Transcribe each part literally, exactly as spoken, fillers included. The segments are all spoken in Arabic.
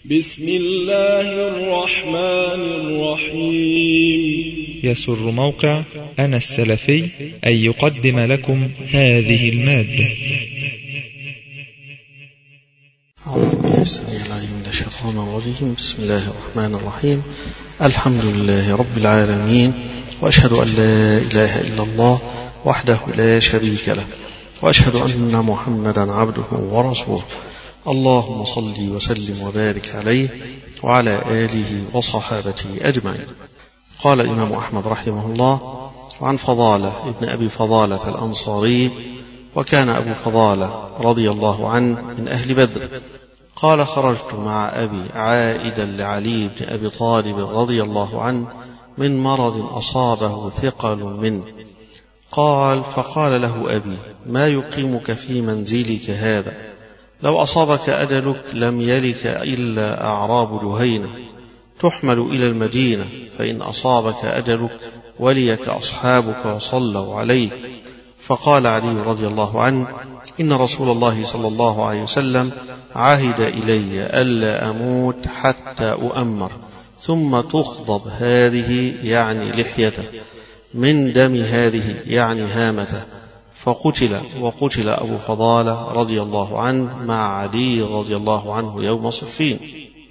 بسم الله الرحمن الرحيم. يسر موقع أنا السلفي أن يقدم لكم هذه المادة. أعوذ بالله السميع العليم من الشيطان الرجيم. بسم الله الرحمن الرحيم. الحمد لله رب العالمين، وأشهد أن لا إله إلا الله وحده لا شريك له، وأشهد أن محمدا عبده ورسوله. اللهم صل وسلم وبارك عليه وعلى آله وصحابته أجمعين. قال الإمام أحمد رحمه الله: وعن فضالة ابن أبي فضالة الأنصاري، وكان أبو فضالة رضي الله عنه من أهل بدر، قال: خرجت مع أبي عائدا لعلي بن أبي طالب رضي الله عنه من مرض أصابه ثقل منه. قال: فقال له أبي: ما يقيمك في منزلك هذا؟ لو أصابك أجلك لم يلك إلا أعراب جهينة، تحمل إلى المدينة، فإن أصابك أجلك وليك أصحابك وصلوا عليك. فقال علي رضي الله عنه: إن رسول الله صلى الله عليه وسلم عهد إلي ألا أموت حتى أؤمر، ثم تخضب هذه يعني لحيته من دم هذه يعني هامته. فقتل، وقتل أبو فضالة رضي الله عنه مع علي رضي الله عنه يوم صفين.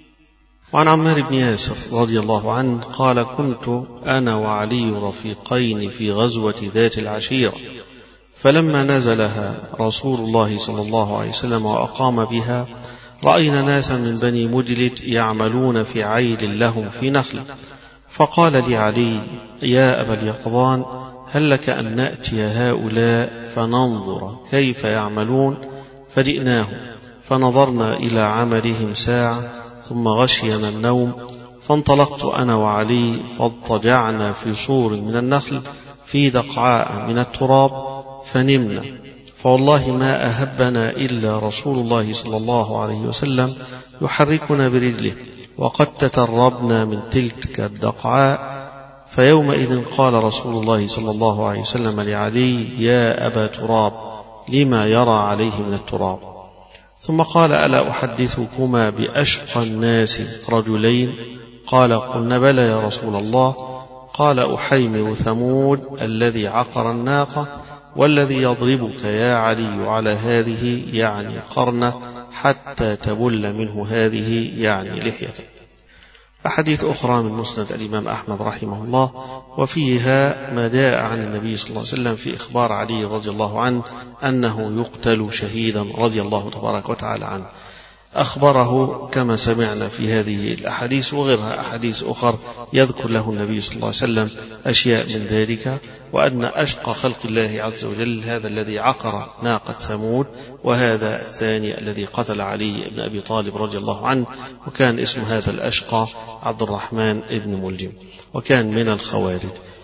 وعن عمار بن ياسر رضي الله عنه قال: كنت أنا وعلي رفيقين في غزوة ذات العشيرة، فلما نزلها رسول الله صلى الله عليه وسلم وأقام بها، رأينا ناسا من بني مدلج يعملون في عيل لهم في نخل. فقال لي علي: يا أبا اليقظان، هل لك أن نأتي هؤلاء فننظر كيف يعملون؟ فجئناهم فنظرنا إلى عملهم ساعة، ثم غشينا النوم، فانطلقت أنا وعلي فاضطجعنا في صور من النخل في دقعاء من التراب فنمنا، فوالله ما أهبنا إلا رسول الله صلى الله عليه وسلم يحركنا برجله، وقد تتربنا من تلك الدقعاء. فيومئذ قال رسول الله صلى الله عليه وسلم لعلي: يا أبا تراب، لما يرى عليه من التراب؟ ثم قال: ألا أحدثكما بأشقى الناس رجلين؟ قال: قلنا بلى يا رسول الله. قال: أحيمر ثمود الذي عقر الناقة، والذي يضربك يا علي على هذه يعني قرنة حتى تبل منه هذه يعني لحيته. أحاديث أخرى من مسند الإمام أحمد رحمه الله، وفيها ما جاء عن النبي صلى الله عليه وسلم في إخبار علي رضي الله عنه أنه يقتل شهيدا رضي الله تبارك وتعالى عنه. أخبره كما سمعنا في هذه الأحاديث وغيرها أحاديث أخرى يذكر له النبي صلى الله عليه وسلم أشياء من ذلك، وأن أشقى خلق الله عز وجل هذا الذي عقر ناقة ثمود، وهذا الثاني الذي قتل علي بن أبي طالب رضي الله عنه، وكان اسم هذا الأشقى عبد الرحمن بن ملجم، وكان من الخوارج.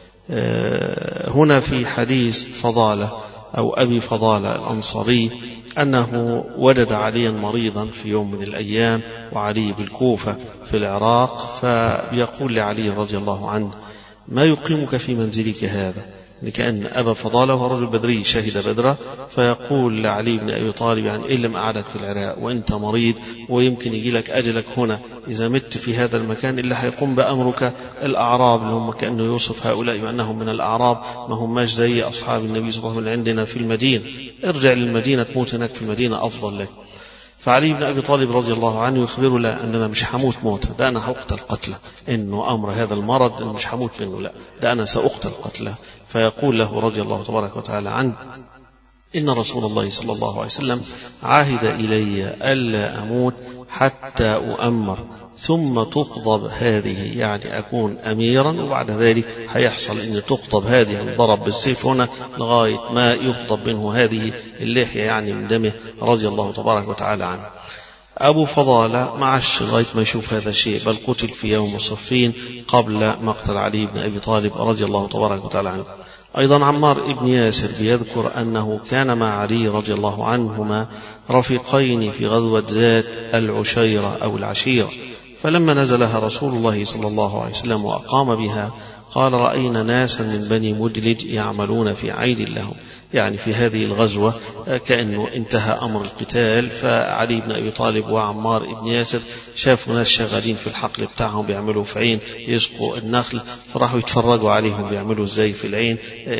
هنا في حديث فضالة أو أبي فضالة الأنصاري أنه وجد عليا مريضا في يوم من الأيام، وعلي بالكوفة في العراق، فيقول لعلي رضي الله عنه: ما يقيمك في منزلك هذا؟ لكأن أبا فضالة هو رجل بدري شهد بدرا، فيقول لعلي بن أبي طالب: يعني إن لم أعدك في العراق وإنت مريض ويمكن يجي لك أجلك هنا، إذا مت في هذا المكان إلا هيقوم بأمرك الأعراب، اللي هم كأنه يوصف هؤلاء بأنهم من الأعراب، ما هم ماش زي أصحاب النبي صلى الله عليه وسلم عندنا في المدينة، ارجع للمدينة تموت هناك في المدينة أفضل لك. فعلي بن أبي طالب رضي الله عنه يخبره: لا، أننا مش حموت موت، ده أنا هقتل قتله، إنه أمر هذا المرض إنه مش حموت منه، لا، ده أنا سأقتل قتله. فيقول له رضي الله تبارك وتعالى عنه: إن رسول الله صلى الله عليه وسلم عهد إلي ألا أموت حتى أؤمر، ثم تقضب هذه يعني أكون أميرا، وبعد ذلك هيحصل أن تقضب هذه الضرب بالسيف هنا لغاية ما يقضب منه هذه اللحية يعني من دمه رضي الله تبارك وتعالى عنه. أبو فضالة معش لغاية ما يشوف هذا الشيء، بل قتل في يوم صفين قبل مقتل علي بن أبي طالب رضي الله تبارك وتعالى عنه. أيضا عمار بن ياسر بيذكر أنه كان مع علي رضي الله عنهما رفيقين في غزوة ذات العشيرة أو العشيرة، فلما نزلها رسول الله صلى الله عليه وسلم وأقام بها، قال رأينا ناسا من بني مدلج يعملون في عيد لهم، يعني في هذه الغزوة كأنه انتهى أمر القتال، فعلي بن أبي طالب وعمار بن ياسر شافوا ناس شغالين في الحقل بتاعهم بيعملوا في عين يسقوا النخل، فراحوا يتفرجوا عليهم بيعملوا ازاي في العين.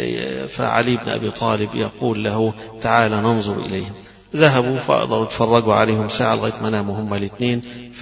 فعلي بن أبي طالب يقول له تعال ننظر إليهم. ذهبوا فقدروا يتفرجوا عليهم ساعة لغاية ما ناموا هما الاثنين،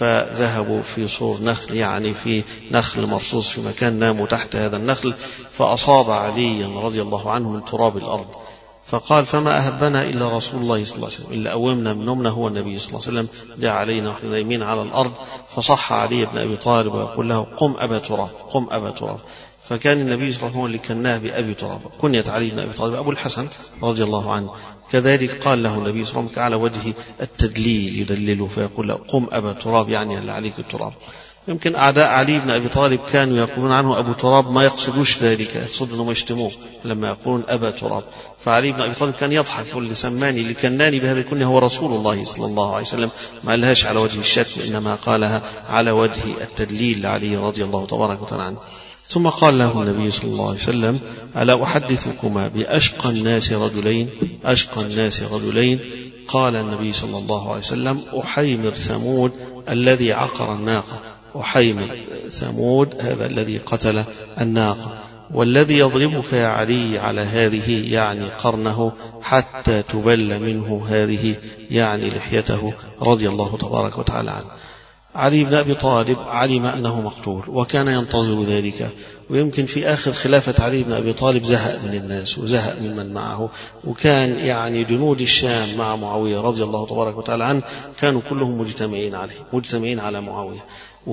فذهبوا في صور نخل، يعني في نخل مرصوص في مكان، ناموا تحت هذا النخل، فأصاب عليا رضي الله عنه من تراب الأرض، فقال فما أهبنا إلا رسول الله صلى الله عليه وسلم، إلا قومنا من نومنا هو النبي صلى الله عليه وسلم، دعا علينا ونحن نايمين على الأرض، فصح علي بن أبي طالب ويقول له قم أبا تراب، قم أبا تراب. فكان النبي صلى الله عليه وسلم اللي كناه بأبي تراب، كنية علي بن أبي طالب أبو الحسن رضي الله عنه. كذلك قال له النبي صلى الله عليه وسلم على وجه التدليل يدلله، فيقول له قم أبا تراب، يعني اللي عليك التراب. يمكن أعداء علي بن أبي طالب كانوا يقولون عنه أبو تراب، ما يقصدوش ذلك، يقصد أنهم يشتموه لما يقولون أبا تراب. فعلي بن أبي طالب كان يضحك، يقول اللي سماني اللي كناني بهذا كنه هو رسول الله صلى الله عليه وسلم، ما قالهاش على وجه الشتم، إنما قالها على وجه التدليل لعلي رضي الله تبارك وتعالى عنه. ثم قال له النبي صلى الله عليه وسلم ألا أحدثكما بأشقى الناس رجلين، أشقى الناس رجلين؟ قال النبي صلى الله عليه وسلم أحيمر ثمود الذي عقر الناقة، أحيمر ثمود هذا الذي قتل الناقة، والذي يضربك يا علي على هذه يعني قرنه حتى تبل منه هذه يعني لحيته رضي الله تبارك وتعالى عنه. علي بن أبي طالب علم أنه مقتول وكان ينتظر ذلك، ويمكن في آخر خلافة علي بن أبي طالب زهق من الناس وزهق ممن معه، وكان يعني جنود الشام مع معاوية رضي الله تبارك وتعالى عنه كانوا كلهم مجتمعين عليه، مجتمعين على معاوية،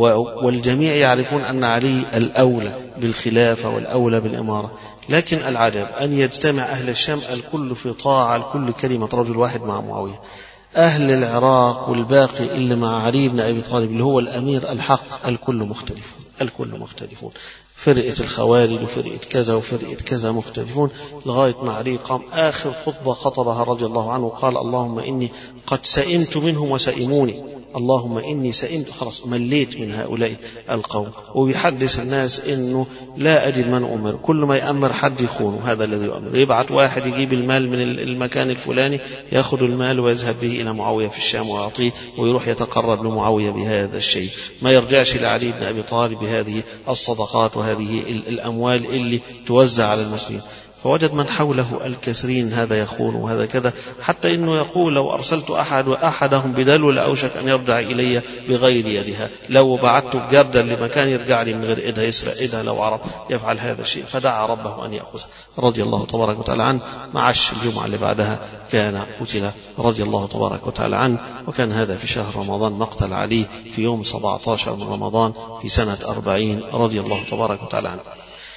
والجميع يعرفون أن علي الأولى بالخلافة والأولى بالإمارة. لكن العجب أن يجتمع أهل الشام الكل في طاعة الكل كلمة رجل واحد مع معاوية، أهل العراق والباقي اللي مع علي بن أبي طالب اللي هو الأمير الحق الكل مختلفون، الكل مختلفون، فرقة الخوارج وفرقة كذا وفرقة كذا مختلفون، لغاية ما علي قام آخر خطبة خطبها رضي الله عنه قال اللهم إني قد سئمت منهم وسئموني، اللهم إني سئمت، خلاص مليت من هؤلاء القوم. وبيحدث الناس إنه لا أجد من أمر، كل ما يأمر حد يخونه، هذا الذي يؤمر، يبعث واحد يجيب المال من المكان الفلاني، يأخذ المال ويذهب به إلى معاوية في الشام ويعطيه ويروح يتقرب لمعاوية بهذا الشيء، ما يرجعش لعلي بن أبي طالب بهذه الصدقات وهذه الأموال اللي توزع على المسلمين. فوجد من حوله الكثيرين هذا يخون وهذا كذا، حتى إنه يقول لو أرسلت أحد وأحدهم بدلو لأوشك أن يرجع إلي بغير يدها، لو بعثته بجردا لمكان يرجع لي من غير إيدها، يسرق إيدها لو عرف يفعل هذا الشيء، فدعا ربه أن يأخذ رضي الله تبارك وتعالى عنه. معش الجمعة اللي بعدها كان قتل رضي الله تبارك وتعالى عنه، وكان هذا في شهر رمضان، مقتل علي في يوم سبعة عشر من رمضان في سنة أربعين رضي الله تبارك وتعالى عنه.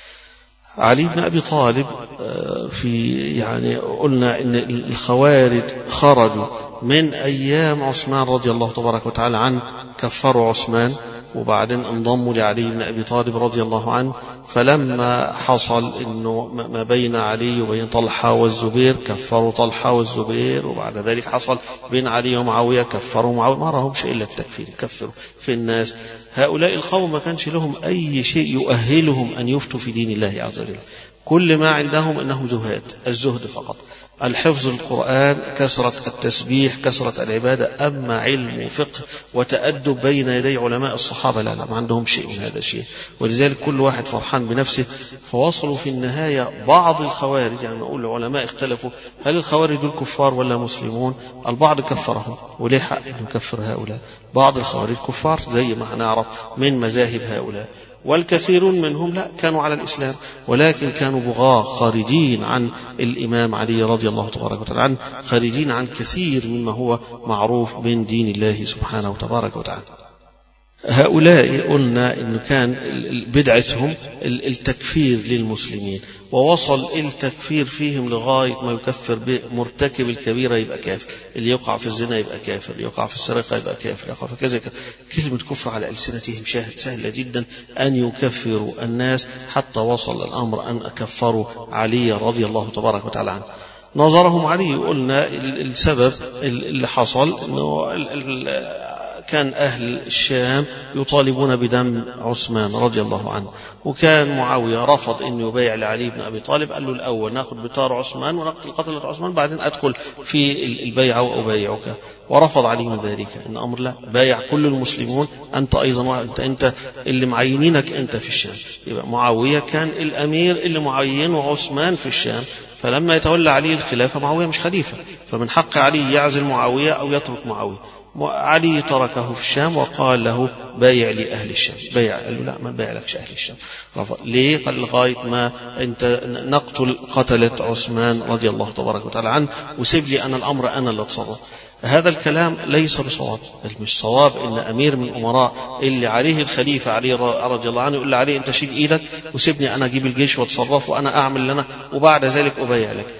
علي بن أبي طالب في يعني قلنا إن الخوارج خرجوا من أيام عثمان رضي الله تبارك وتعالى عنه، كفروا عثمان وبعدين انضموا لعلي بن أبي طالب رضي الله عنه. فلما حصل إنه ما بين علي وبين طلحة والزبير كفروا طلحة والزبير، وبعد ذلك حصل بين علي ومعاوية كفروا معاوية، ما رأهمش إلا التكفير، كفروا في الناس. هؤلاء القوم ما كانش لهم أي شيء يؤهلهم أن يفتوا في دين الله عز وجل، كل ما عندهم أنه زهاد، الزهد فقط، الحفظ القرآن، كثرة التسبيح، كثرة العبادة. أما علم وفقه وتأدب بين يدي علماء الصحابة لا لا، ما عندهم شيء من هذا الشيء، ولذلك كل واحد فرحان بنفسه. فوصلوا في النهاية بعض الخوارج، يعني نقول العلماء اختلفوا هل الخوارج دول كفار ولا مسلمون؟ البعض كفرهم، وليه حق أن يكفر هؤلاء؟ بعض الخوارج كفار زي ما هنعرف من مذاهب هؤلاء، والكثيرون منهم لا كانوا على الإسلام، ولكن كانوا بغاة خارجين عن الإمام علي رضي الله تبارك وتعالى عنه، خارجين عن كثير مما هو معروف من دين الله سبحانه وتبارك وتعالى. هؤلاء قلنا إنه كان بدعتهم التكفير للمسلمين، ووصل التكفير فيهم لغاية ما يكفر بمرتكب الكبيرة يبقى كافر، اللي يقع في الزنا يبقى كافر، اللي يقع في السرقة يبقى كافر، يقع في كذا. كلمة كفر على ألسنتهم شاهد سهلة جدا أن يكفروا الناس، حتى وصل الأمر أن أكفروا علي رضي الله تبارك وتعالى عنه. نظرهم علي، قلنا السبب اللي حصل إنه كان أهل الشام يطالبون بدم عثمان رضي الله عنه، وكان معاوية رفض أن يبايع لعلي بن أبي طالب، قال له الأول نأخذ بطار عثمان ونقتل قتلة عثمان بعدين أدخل في البيعة وأبايعك، ورفض علي من ذلك. إن أمر لا، بايع كل المسلمون أنت أيضا، أنت, أنت اللي معينينك أنت في الشام. يبقى معاوية كان الأمير اللي معينه عثمان في الشام، فلما يتولى علي الخلافة معاوية مش خليفة، فمن حق علي يعزل معاوية أو يترك معاوية. علي تركه في الشام وقال له بايع لي أهل الشام، بايع، قال له لا ما بايع لكش أهل الشام. رفض. ليه؟ قال لغاية ما أنت نقتل قتلة عثمان رضي الله تبارك وتعالى عنه وسيب لي أنا الأمر، أنا اللي أتصرف. هذا الكلام ليس بصواب، مش صواب إن أمير من الأمراء اللي عليه الخليفة علي رضي الله عنه يقول له علي أنت شيل إيدك وسيبني أنا أجيب الجيش وأتصرف وأنا أعمل لنا وبعد ذلك أبايع لك.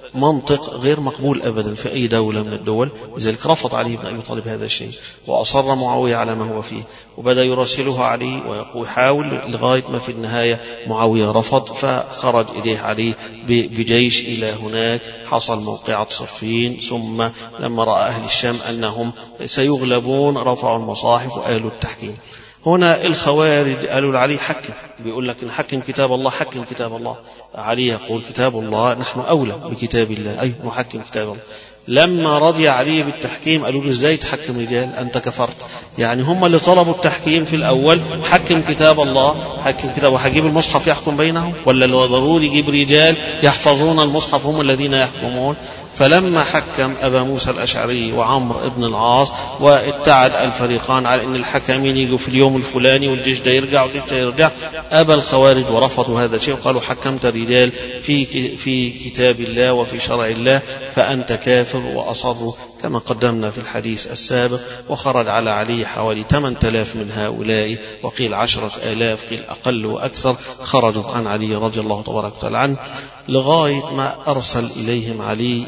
فمنطق غير مقبول أبدا في أي دولة من الدول. لذلك رفض علي بن أبي طالب هذا الشيء، وأصر معاوية على ما هو فيه، وبدأ يراسله علي ويحاول لغاية ما في النهاية معاوية رفض، فخرج إليه علي بجيش إلى هناك، حصل موقعة صفين. ثم لما رأى أهل الشام أنهم سيغلبون رفعوا المصاحف وآلوا التحكيم. هنا الخوارج قالوا لعلي حكم، بيقول لك نحكم كتاب الله، حكم كتاب الله. علي يقول كتاب الله نحن أولى بكتاب الله، أي نحكم كتاب الله. لما رضي علي بالتحكيم قالوا له ازاي تحكم رجال، أنت كفرت. يعني هم اللي طلبوا التحكيم في الأول، حكم كتاب الله، حكم كتاب، وهجيب المصحف يحكم بينهم ولا ضروري يجيب رجال يحفظون المصحف هم الذين يحكمون؟ فلما حكم أبا موسى الأشعري وعمر بن العاص واتعد الفريقان على أن الحكمين يجوا في اليوم الفلاني والجيش ده يرجع والجيش ده يرجع، أبى الخوارج ورفضوا هذا الشيء وقالوا حكمت رجال في في كتاب الله وفي شرع الله فأنت كافر، وأصروا كما قدمنا في الحديث السابق. وخرج على علي حوالي ثمانية آلاف من هؤلاء، وقيل عشرة آلاف، قيل أقل وأكثر، خرجوا عن علي رضي الله تبارك وتعالى عنه، لغاية ما أرسل إليهم علي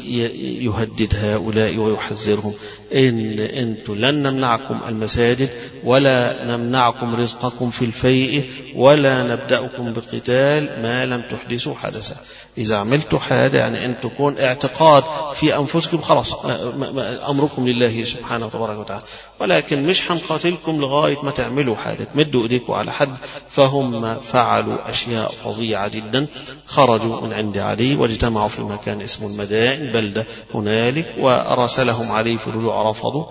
يهدد هؤلاء ويحذرهم إن أنتم لن نمنعكم المساجد ولا نمنعكم رزقكم في الفيء ولا نبدأكم بقتال ما لم تحدثوا حدثا. إذا عملتوا حاجة يعني أن تكون اعتقاد في أنفسكم خلاص أمركم لله سبحانه وتبارك وتعالى، ولكن مش هنقاتلكم لغاية ما تعملوا حاجة تمدوا إيديكم على حد. فهم فعلوا أشياء فظيعة جدا. خرجوا من عند علي واجتمعوا في مكان اسمه المدائن، بلدة هنالك، وراسلهم علي في الرجوع رفضوا.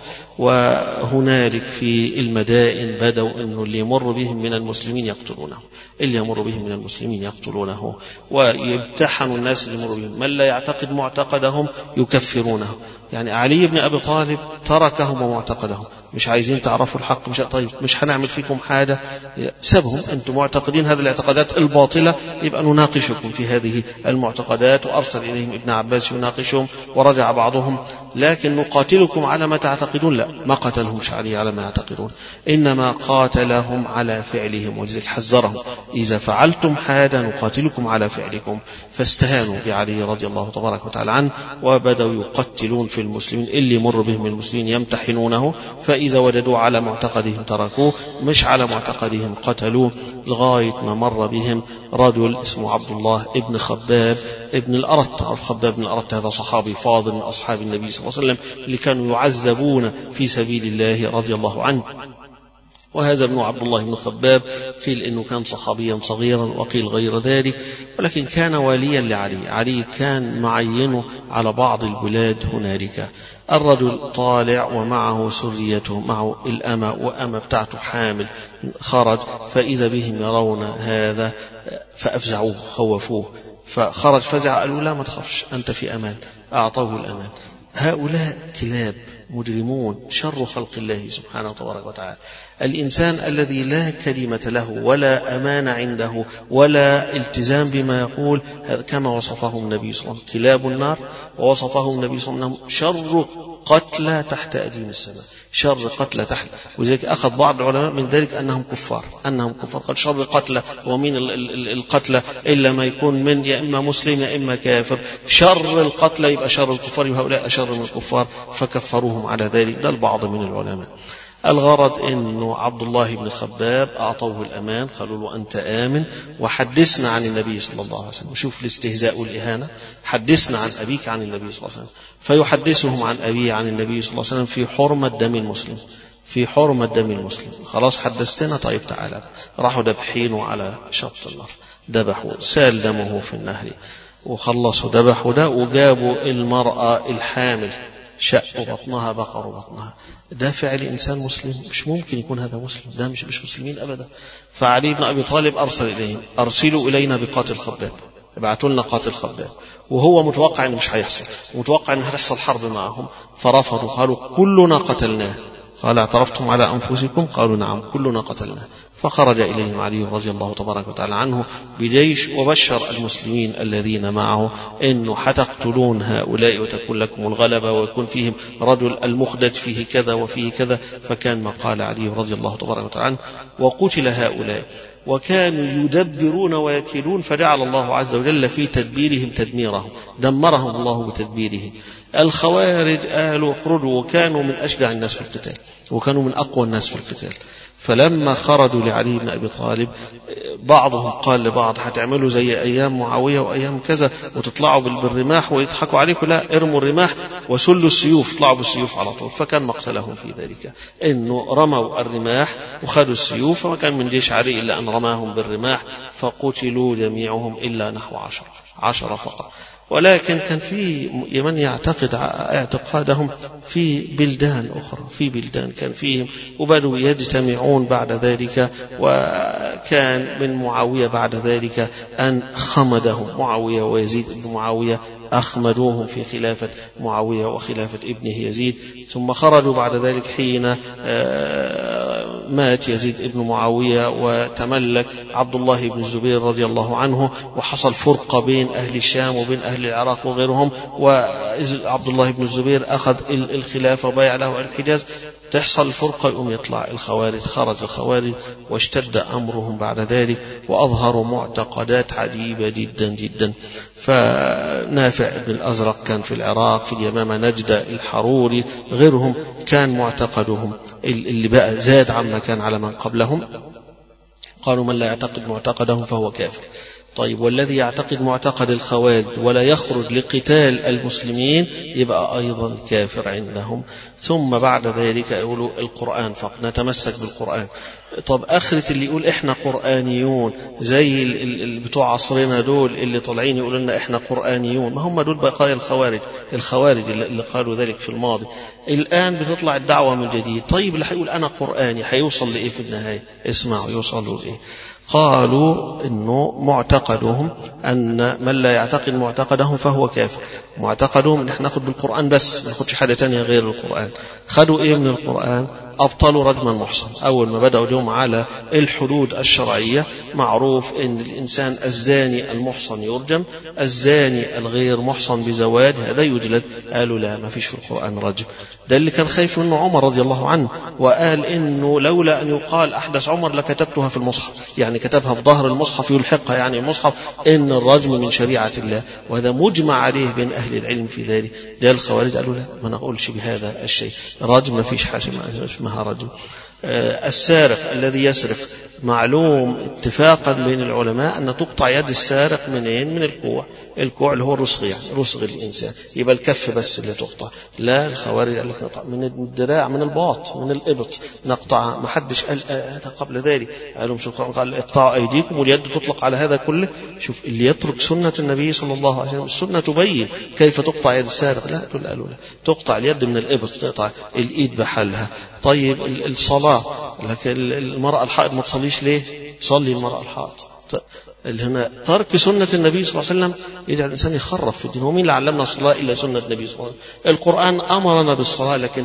وهنالك في المدائن بدوا أنه اللي يمر بهم من المسلمين يقتلونه، اللي يمر بهم من المسلمين يقتلونه، ويمتحنوا الناس اللي يمر بهم، من لا يعتقد معتقدهم يكفرونه. يعني علي بن أبي طالب تركهم ومعتقدهم، مش عايزين تعرفوا الحق، مش طيب مش هنعمل فيكم حاجة، سبهم أنتم معتقدين هذه الاعتقادات الباطلة، يبقى نناقشكم في هذه المعتقدات. وأرسل إليهم ابن عباس يناقشهم، ورجع بعضهم لكن نقاتلكم على ما تعتقدون، لا ما قتلهمش علي على ما يعتقدون، إنما قاتلهم على فعلهم، ولذلك حذرهم إذا فعلتم حاجة نقاتلكم على فعلكم. فاستهانوا بعلي رضي الله تبارك وتعالى عنه، وبدأوا يقتلون في المسلمين، اللي يمر بهم المسلمين يمتحنونه، فإذا وجدوا على معتقدهم تركوه، مش على معتقدهم قتلوه، لغاية ما مر بهم رجل اسمه عبد الله ابن خباب ابن الأرت. خباب بن الأرت هذا صحابي فاضل من أصحاب النبي صلى الله عليه وسلم اللي كانوا يعذبون في سبيل الله رضي الله عنه. وهذا ابن عبد الله بن خباب قيل إنه كان صحابيا صغيرا وقيل غير ذلك، ولكن كان واليا لعلي. علي كان معينه على بعض البلاد هنالك. الرجل طالع ومعه سريته، معه الأمة وأمة بتاعته حامل، خرج فإذا بهم يرون هذا فأفزعوه خوفوه، فخرج فزع، قالوا لا ما تخافش أنت في أمان، أعطوه الأمان. هؤلاء كلاب مجرمون، شر خلق الله سبحانه وتبارك وتعالى. الإنسان الذي لا كلمة له ولا أمان عنده ولا التزام بما يقول، كما وصفه النبي صلى الله عليه وسلم كلاب النار، ووصفه النبي صلى الله عليه وسلم شر قتلى تحت أديم السماء، شر قتلى تحت. وذلك أخذ بعض العلماء من ذلك أنهم كفار، أنهم كفار قد شر قتلى. ومن القتلى إلا ما يكون من يا إما مسلم يا إما كافر، شر القتلى يبقى شر الكفار، هؤلاء شر من الكفار فكفروهم على ذلك. ده البعض من العلماء. الغرض أنه عبد الله بن خباب أعطوه الأمان، قالوا له أنت آمن وحدثنا عن النبي صلى الله عليه وسلم. شوف الاستهزاء والإهانة، حدثنا عن أبيك عن النبي صلى الله عليه وسلم. فيحدثهم عن أبيه عن النبي صلى الله عليه وسلم في حرمة دم المسلم، في حرمة دم المسلم. خلاص حدثتنا، طيب تعالى. راحوا دبحينه على شط النهر، ذبحوا سال دمه في النهر وخلصوا ذبحوا ده، وجابوا المرأة الحامل شقوا بطنها بقروا بطنها. ده فعل إنسان مسلم؟ مش ممكن يكون هذا مسلم، ده مش مش مسلمين أبدا. فعلي بن أبي طالب أرسل إليهم أرسلوا إلينا بقاتل خباب، ابعتوا لنا قاتل خباب، وهو متوقع إنه مش هيحصل، متوقع إن هتحصل حرب معهم، فرفضوا قالوا كلنا قتلناه. قال اعترفتم على أنفسكم؟ قالوا نعم كلنا قتلناه. فخرج إليهم علي رضي الله تبارك وتعالى عنه بجيش وبشر المسلمين الذين معه إنه حتقتلون هؤلاء وتكون لكم الغلبة ويكون فيهم رجل المخدج فيه كذا وفيه كذا. فكان ما قال علي رضي الله تبارك وتعالى عنه وقتل هؤلاء، وكانوا يدبرون ويكيدون، فجعل الله عز وجل في تدبيرهم تدميرهم، دمرهم الله بتدبيره. الخوارج قالوا اخرجوا، وكانوا من أشجع الناس في القتال وكانوا من أقوى الناس في القتال. فلما خرجوا لعلي بن أبي طالب بعضهم قال لبعض هتعملوا زي أيام معاوية وأيام كذا وتطلعوا بالرماح ويضحكوا عليكم، لا ارموا الرماح وسلوا السيوف، طلعوا بالسيوف على طول. فكان مقتلهم في ذلك إنه رموا الرماح وخذوا السيوف، فما كان من جيش علي إلا أن رماهم بالرماح فقتلوا جميعهم إلا نحو عشر عشرة فقط. ولكن كان في من يعتقد اعتقادهم في بلدان أخرى، في بلدان كان فيهم وبدوا يجتمعون بعد ذلك. وكان من معاوية بعد ذلك أن خمدهم معاوية ويزيد بن معاوية، أخمدوهم في خلافة معاوية وخلافة ابنه يزيد. ثم خرجوا بعد ذلك حين مات يزيد ابن معاوية وتملك عبد الله بن الزبير رضي الله عنه، وحصل فرقة بين أهل الشام وبين أهل العراق وغيرهم، وعبد الله بن الزبير أخذ الخلافة وبايع له الحجاز. تحصل الفرقة يقوم يطلع الخوارج، خرج الخوارج واشتد أمرهم بعد ذلك وأظهروا معتقدات عجيبة جدا جدا. فنافع بن الأزرق كان في العراق، في اليمامة نجدة، الحروري، غيرهم كان معتقدهم اللي بقى زاد عما كان على من قبلهم. قالوا من لا يعتقد معتقدهم فهو كافر. طيب والذي يعتقد معتقد الخوارج ولا يخرج لقتال المسلمين يبقى أيضا كافر عندهم. ثم بعد ذلك يقولوا القرآن فقط، نتمسك بالقرآن. طب آخرة اللي يقول إحنا قرآنيون زي بتوع عصرنا دول اللي طالعين يقولوا لنا إحنا قرآنيون، ما هم دول بقايا الخوارج، الخوارج اللي قالوا ذلك في الماضي. الآن بتطلع الدعوة من جديد. طيب اللي هيقول أنا قرآني هيوصل لإيه في النهاية؟ اسمعوا يوصلوا لإيه. قالوا إنه معتقدهم أن من لا يعتقد معتقدهم فهو كافر. معتقدهم إن احنا ناخد بالقرآن بس، ما ناخدش حاجة تانية غير القرآن. خدوا إيه من القرآن؟ أبطلوا رجم المحصن. أول ما بدأوا اليوم على الحدود الشرعية، معروف إن الإنسان الزاني المحصن يرجم، الزاني الغير محصن بزواج هذا يجلد. قالوا لا، ما فيش في القرآن رجم. ده اللي كان خايف منه عمر رضي الله عنه، وقال إنه لولا أن يقال أحدث عمر لكتبتها في المصحف، يعني كتبها في ظهر المصحف يلحقها يعني المصحف إن الرجم من شريعة الله، وهذا مجمع عليه بين أهل العلم في ذلك. ده الخوارج قالوا لا، ما نقولش بهذا الشيء، رجم ما فيش حاجة اسمها رجم. آه السارق الذي يسرق، معلوم اتفاقا بين العلماء أن تقطع يد السارق منين؟ من الكوع. الكوع اللي هو الرسغ، يعني رسغ الإنسان، يبقى الكف بس اللي تقطع. لا، الخوارج قال لك نقطع من الذراع، من الباط، من الإبط نقطع. ما حدش قال هذا قبل ذلك، قالوا مش قال اقطعوا أيديكم، واليد تطلق على هذا كله. شوف اللي يترك سنة النبي صلى الله عليه وسلم، السنة تبين كيف تقطع يد السارق. لا، دول قالوا لا، تقطع اليد من الإبط، تقطع الإيد بحالها. طيب الصلاة، لكن المرأة الحائض ما تصليش ليه؟ تصلي المرأة الحائض. هنا ترك سنة النبي صلى الله عليه وسلم يجعل الإنسان يخرف في الدين. ومين اللي علمنا الصلاة إلا سنة النبي صلى الله عليه وسلم؟ القرآن أمرنا بالصلاة، لكن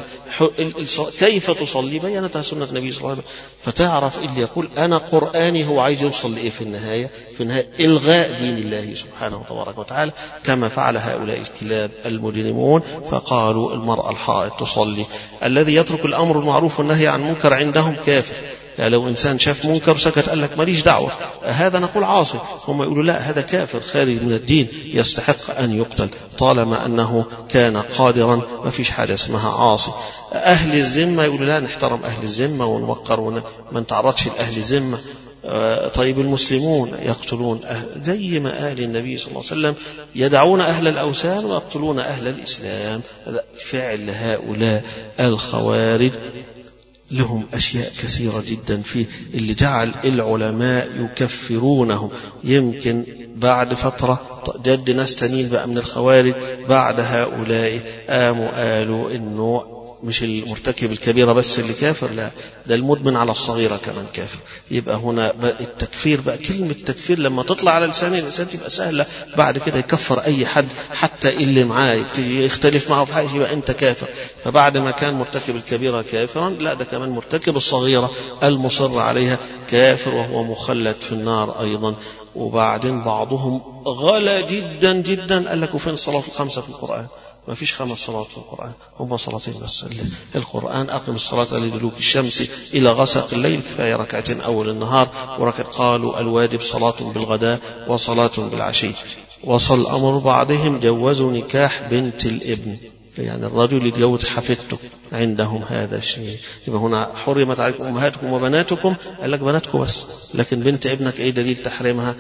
كيف تصلي بينتها سنة النبي صلى الله عليه وسلم. فتعرف اللي يقول أنا قرآني هو عايز يوصل لإيه في النهاية؟ في النهاية إلغاء دين الله سبحانه وتبارك وتعالى، كما فعل هؤلاء الكلاب المجرمون. فقالوا المرأة الحائض تصلي. الذي يترك الأمر المعروف والنهي عن المنكر عندهم كافر. يعني لو إنسان شاف منكر سكت قال لك ماليش دعوة، هذا نقول عاصي. هم يقولوا لا، هذا كافر خارج من الدين، يستحق أن يقتل طالما أنه كان قادرا، ما فيش حاجة اسمها عاصي. أهل الذمة يقولوا لا، نحترم أهل الذمة ونوقر وما نتعرضش لأهل الذمة. طيب المسلمون يقتلون أهل، زي ما قال النبي صلى الله عليه وسلم يدعون أهل الأوثان ويقتلون أهل الإسلام. هذا فعل هؤلاء الخوارج. لهم أشياء كثيرة جدا فيه اللي جعل العلماء يكفرونهم. يمكن بعد فترة جد ناس تانيين بقى من الخوارج بعد هؤلاء قاموا قالوا إنه مش المرتكب الكبيرة بس اللي كافر، لا ده المدمن على الصغيرة كمان كافر. يبقى هنا بقى التكفير بقى كلمة تكفير لما تطلع على لسان الإنسان تبقى سهلة، بعد كده يكفر أي حد حتى اللي معاه يختلف معه في حاجة يبقى أنت كافر. فبعد ما كان مرتكب الكبيرة كافرا، لا ده كمان مرتكب الصغيرة المصر عليها كافر وهو مخلد في النار أيضا. وبعدين بعضهم غلا جدا جدا قال لك وفين الصلاة الخمسة في القرآن؟ ما فيش خمس صلوات في القرآن، هم صلاتين بس. القرآن أقم الصلاة لدلوك الشمس إلى غسق الليل، كفاية ركعتين أول النهار وركعت. قالوا الواجب صلاة بالغداء وصلاة بالعشي. وصل الأمر بعدهم جوزوا نكاح بنت الابن، يعني الرجل يتجوز حفيدته، عندهم هذا الشيء. يبقى هنا حرمت عليكم أمهاتكم وبناتكم، قال لك بناتكم بس، لكن بنت ابنك أي دليل تحريمها؟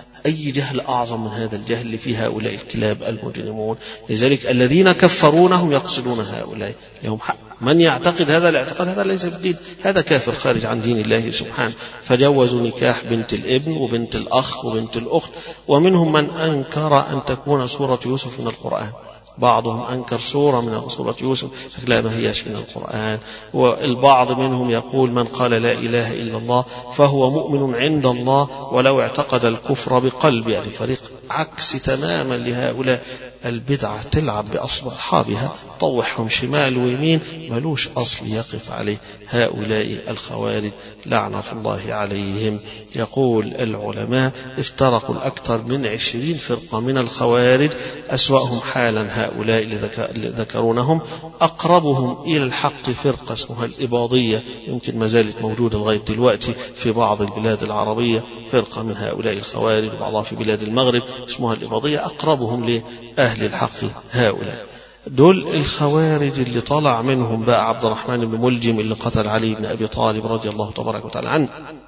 أي جهل أعظم من هذا الجهل اللي فيه هؤلاء الكلاب المجرمون. لذلك الذين كفرونهم يقصدون هؤلاء لهم حق. من يعتقد هذا الاعتقاد هذا ليس بالدين، هذا كافر خارج عن دين الله سبحانه. فجوزوا نكاح بنت الابن وبنت الأخ وبنت الأخت. ومنهم من أنكر أن تكون سورة يوسف من القرآن، بعضهم أنكر سورة من سورة يوسف لا ما هيش من القرآن. والبعض منهم يقول من قال لا إله إلا الله فهو مؤمن عند الله ولو اعتقد الكفر بقلبه، يعني فريق عكس تماما لهؤلاء. البدعة تلعب بأصحابها، طوحهم شمال ويمين، ملوش أصل يقف عليه هؤلاء الخوارج لعنة الله عليهم. يقول العلماء افترقوا الأكثر من عشرين فرقة من الخوارج، أسوأهم حالا هؤلاء اللي ذكرونهم. أقربهم إلى الحق فرقة اسمها الإباضية، يمكن ما زالت موجودة لغاية دلوقتي في بعض البلاد العربية، فرقة من هؤلاء الخوارج، وبعضها في بلاد المغرب اسمها الإباضية. أقربهم لأهل الحق هؤلاء. دول الخوارج اللي طلع منهم بقى عبد الرحمن بن ملجم اللي قتل علي بن أبي طالب رضي الله تبارك وتعالى عنه.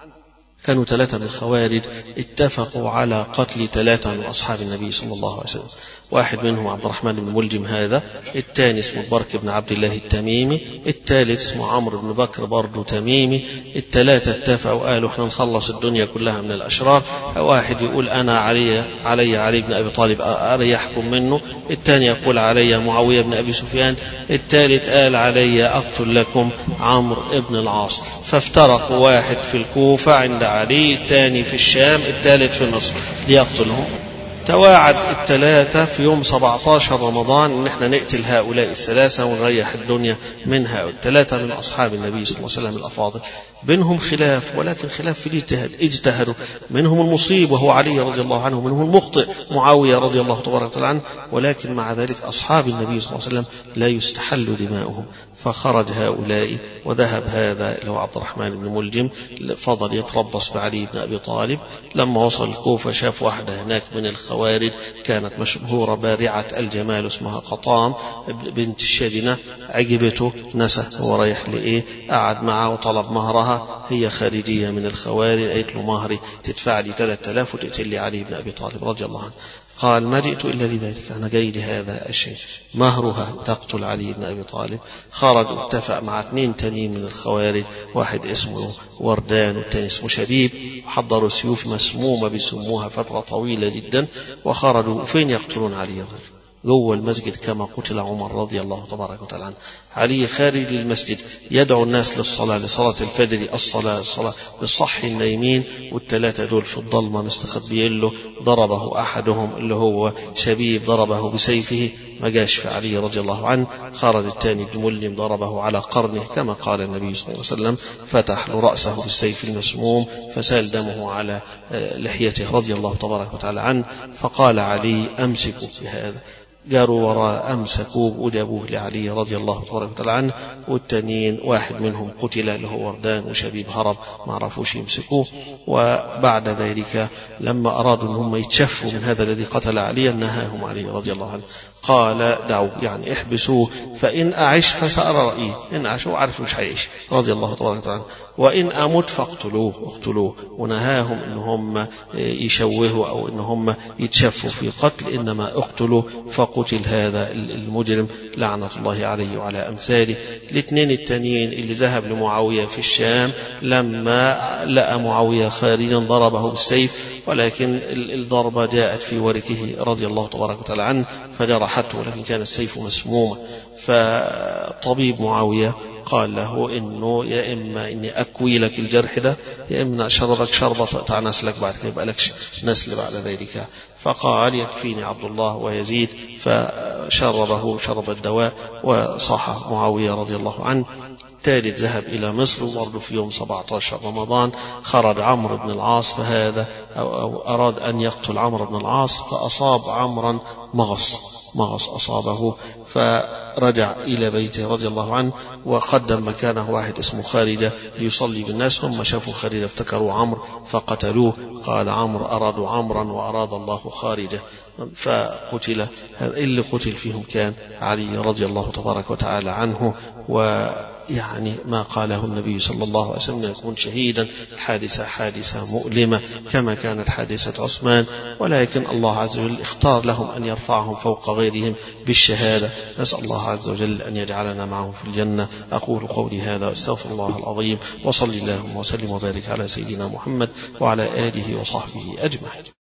كانوا ثلاثة من الخوارج اتفقوا على قتل ثلاثة من أصحاب النبي صلى الله عليه وسلم. واحد منهم عبد الرحمن بن ملجم هذا، الثاني اسمه برك بن عبد الله التميمي، الثالث اسمه عمرو بن بكر برضه تميمي. الثلاثة اتفقوا قالوا احنا نخلص الدنيا كلها من الأشرار. واحد يقول أنا علي علي علي بن أبي طالب أريحكم منه، الثاني يقول علي معاوية بن أبي سفيان، الثالث قال علي أقتل لكم عمرو بن العاص. فافترقوا، واحد في الكوفة عند علي، الثاني في الشام، الثالث في مصر ليقتلهم. تواعد الثلاثة في يوم سبعة عشر رمضان ان احنا نقتل هؤلاء الثلاثة ونريح الدنيا من هؤلاء الثلاثة من أصحاب النبي صلى الله عليه وسلم الأفاضل. بينهم خلاف، ولكن خلاف في الاجتهاد، اجتهدوا. منهم المصيب وهو علي رضي الله عنه، منهم المخطئ معاوية رضي الله تبارك وتعالى عنه، ولكن مع ذلك أصحاب النبي صلى الله عليه وسلم لا يستحل دماؤهم. فخرج هؤلاء وذهب هذا اللي هو عبد الرحمن بن ملجم، فضل يتربص بعلي بن أبي طالب. لما وصل الكوفة شاف واحدة هناك من الخوارج كانت مشهورة بارعة الجمال اسمها قطام بنت الشدنة، عجبته، نسى هو رايح لإيه، قعد معه وطلب مهرها. هي خارجية من الخوارج، قالت له مهري تدفع لي ثلاثة آلاف وتقتل لي علي بن أبي طالب رضي الله عنه. قال ما جئت إلا لذلك، أنا جاي لهذا الشيء، مهرها تقتل علي بن أبي طالب. خرج واتفق مع اثنين تانيين من الخوارج، واحد اسمه وردان والثاني اسمه شبيب، وحضروا سيوف مسمومة بيسموها فترة طويلة جدا، وخرجوا. فين يقتلون علي؟ جوه المسجد كما قتل عمر رضي الله تبارك وتعالى عنه. علي خارج للمسجد يدعو الناس للصلاة، لصلاة الفجر، الصلاة الصلاة للصح النايمين، والثلاثة دول في الظلمة مستخبيين له. ضربه أحدهم اللي هو شبيب، ضربه بسيفه، ما جاش في علي رضي الله عنه. خرج الثاني بن ملجم ضربه على قرنه كما قال النبي صلى الله عليه وسلم، فتح له رأسه بالسيف المسموم فسال دمه على لحيته رضي الله تبارك وتعالى عنه. فقال علي أمسكوا بهذا، جاروا وراء أمسكوه وجابوه لعلي رضي الله تبارك وتعالى عنه. والتانيين واحد منهم قتل اللي هو وردان، وشبيب هرب ما عرفوش يمسكوه. وبعد ذلك لما أرادوا أن هم يتشفوا من هذا الذي قتل علي نهاهم علي رضي الله عنه، قال دعوا يعني احبسوه، فإن أعيش فسأرى رأيه، إن أعيش وعرف مش هيعيش رضي الله تبارك وتعالى، وإن أموت فاقتلوه اقتلوه. ونهاهم إن هم يشوهوا أو إن هم يتشفوا في قتل، إنما اقتلوا. فقتلوا فقتل هذا المجرم لعنة الله عليه وعلى أمثاله. الاثنين التانيين اللي ذهب لمعاوية في الشام لما لقى معاوية خارجا ضربه بالسيف، ولكن الضربة جاءت في وركه رضي الله تبارك وتعالى عنه فجرحته، ولكن كان السيف مسموما. فطبيب معاوية قال له إنه يا إما إني أكوي لك الجرح ده، يا إما أشربك شربة تقطع نسلك بعد كده يبقى لكش نسل بعد ذلك. فقال يكفيني عبد الله ويزيد، فشربه شرب الدواء وصح معاوية رضي الله عنه. ثالث ذهب إلى مصر، وبرضه في يوم سبعة عشر رمضان خرج عمرو بن العاص، فهذا أو, أو أراد أن يقتل عمرو بن العاص، فأصاب عمرا مغص مغص أصابه، فرجع إلى بيته رضي الله عنه، وقدم مكانه واحد اسمه خارجة ليصلي بالناس. هم شافوا خارجة افتكروا عمرو فقتلوه. قال عمرو أرادوا عمرا وأراد الله خارجة، فقتل. اللي قتل فيهم كان علي رضي الله تبارك وتعالى عنه. ويعني ما قاله النبي صلى الله عليه وسلم يكون شهيدا، الحادثة حادثة مؤلمة كما كانت حادثة عثمان، ولكن الله عز وجل اختار لهم أن يرفعهم فوق غيرهم بالشهادة. نسأل الله عز وجل أن يجعلنا معهم في الجنة. أقول قولي هذا واستغفر الله العظيم، وصلي اللهم وسلم وبارك على سيدنا محمد وعلى آله وصحبه أجمعين.